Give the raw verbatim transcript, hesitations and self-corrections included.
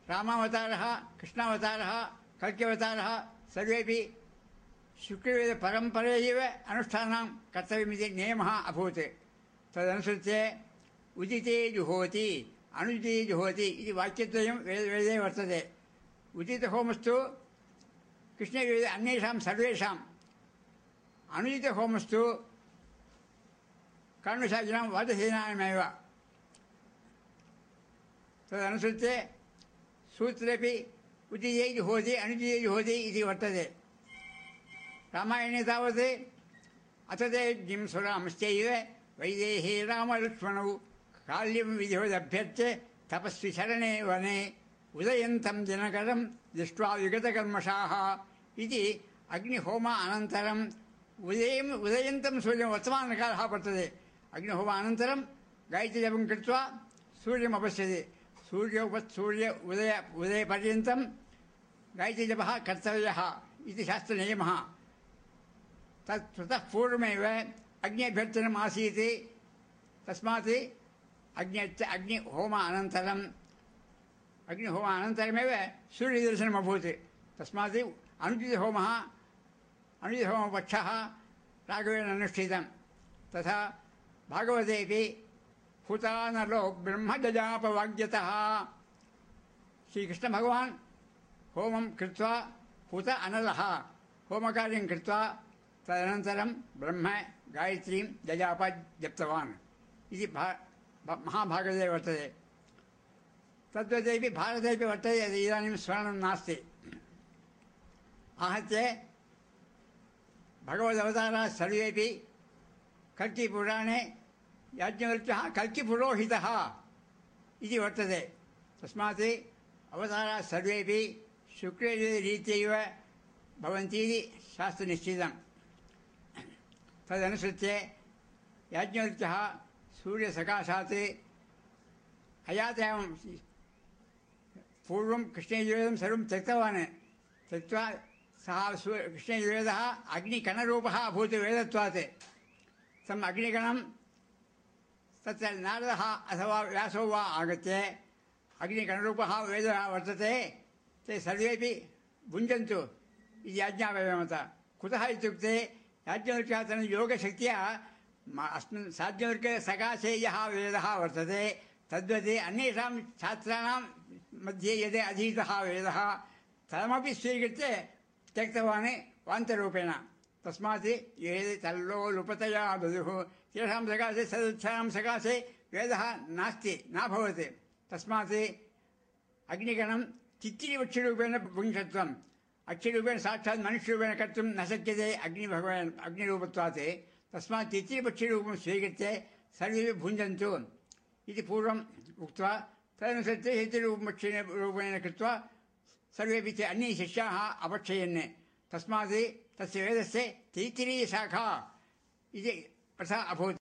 रामावतारः कृष्णावतारः कल्क्यवतारः सर्वेपि शुक्लवेदपरम्परैव अनुष्ठानं कर्तव्यमिति नियमः अभूत्। तदनुसृत्य उदिते जुहोति अनुदिते जुहोति इति वाक्यद्वयं वेदे वर्तते। उदितहोमस्तु कृष्णयजुर्वेदे अन्येषां सर्वेषाम्, अनुदितहोमस्तु कर्मशाकिनां वादसेनामेव। तदनुसृत्य सूत्रेपि उदिते जुहोति अनुदिते जुहोति इति वर्तते। रामायणे तावत् अथ ते जिंसुरांश्चैव वैदेही रामलक्ष्मणौ काल्यं विधिवदभ्यर्च्य तपस्वि शरणे वने उदयन्तं दिनकरं दृष्ट्वा विगतकल्मषाः इति अग्निहोम अनन्तरम् उदयम् उदयन्तं सूर्यं वर्तमानकालः वर्तते। अग्निहोम अनन्तरं गायत्रीजपं कृत्वा सूर्यम् अपश्यति। सूर्योपत् सूर्य उदय उदयपर्यन्तं गायत्रीजपः कर्तव्यः इति शास्त्रनियमः। तत् ततः पूर्वमेव अग्न्यभ्यर्चनम् आसीत्। तस्मात् अग्नि अग्निहोम अनन्तरम् अग्निहोम अनन्तरमेव सूर्यदर्शनम् अभूत्। तस्मात् अनुदितहोमः अनुदितहोमपक्षः राघवेण अनुष्ठितं। तथा भागवतेपि हुतानलो ब्रह्मजजापवाग्यतः श्रीकृष्णभगवान् होमं कृत्वा हुत अनलः होमकार्यं कृत्वा तदनन्तरं ब्रह्म गायत्रीं जजाप जप्तवान् इति भा महाभागवते वर्तते। तद्वदेपि भारतेपि वर्तते, इदानीं स्मरणं नास्ति। आहत्य भगवदवताराः सर्वेपि कल्किपुराणे याज्ञवल्क्यः कल्किपुरोहितः इति वर्तते। तस्मात् अवताराः सर्वेपि शुक्लयजुर्वेदरीत्यैव भवन्तीति शास्त्रनिश्चितम्। तदनुसृत्य याज्ञवल्क्यः सूर्यसकाशात् अयातयामं पूर्वं कृष्णयजुर्वेदं सर्वं त्यक्तवान्। त्यक्त्वा सः कृष्णयजुर्वेदः अग्निकणरूपः अभूत् वेदत्वात्। तम् अग्निकणं तत्र नारदः अथवा व्यासो वा आगत्य अग्निकणरूपः वेदः वर्तते, ते सर्वेपि भुञ्जन्तु इति आज्ञापयामः। कुतः इत्युक्ते याज्ञवल्क्यः तन्न योगशक्त्या अस्मिन् याज्ञवल्क्यसकाशे यः वेदः वर्तते तद्वत् अन्येषां छात्राणां मध्ये यद् अधीतः वेदः तमपि स्वीकृत्य त्यक्तवान् वान्तरूपेण। तस्मात् ये तल्लोलुपतया ददुः तेषां सकाशे सदच्छानां सकाशे वेदः नास्ति, नाभवत्। तस्मात् अग्निगणं चित्तिरिवक्षरूपेण पुंसत्वम् अक्षरूपेण साक्षात् मनुष्यरूपेण कर्तुं न शक्यते अग्निभगवान् अग्निरूपत्वात्। तस्मात् चित्तिरिपक्षरूपं स्वीकृत्य सर्वेपि भुञ्जन्तु इति पूर्वम् उक्त्वा तदनुसृत्य चित्तिरूपेण कृत्वा सर्वेपि ते अन्ये शिष्याः अपक्षयन्। तस्मात् तस्य वेदस्य तैत्तिरीयशाखा इति प्रथा अभूत्।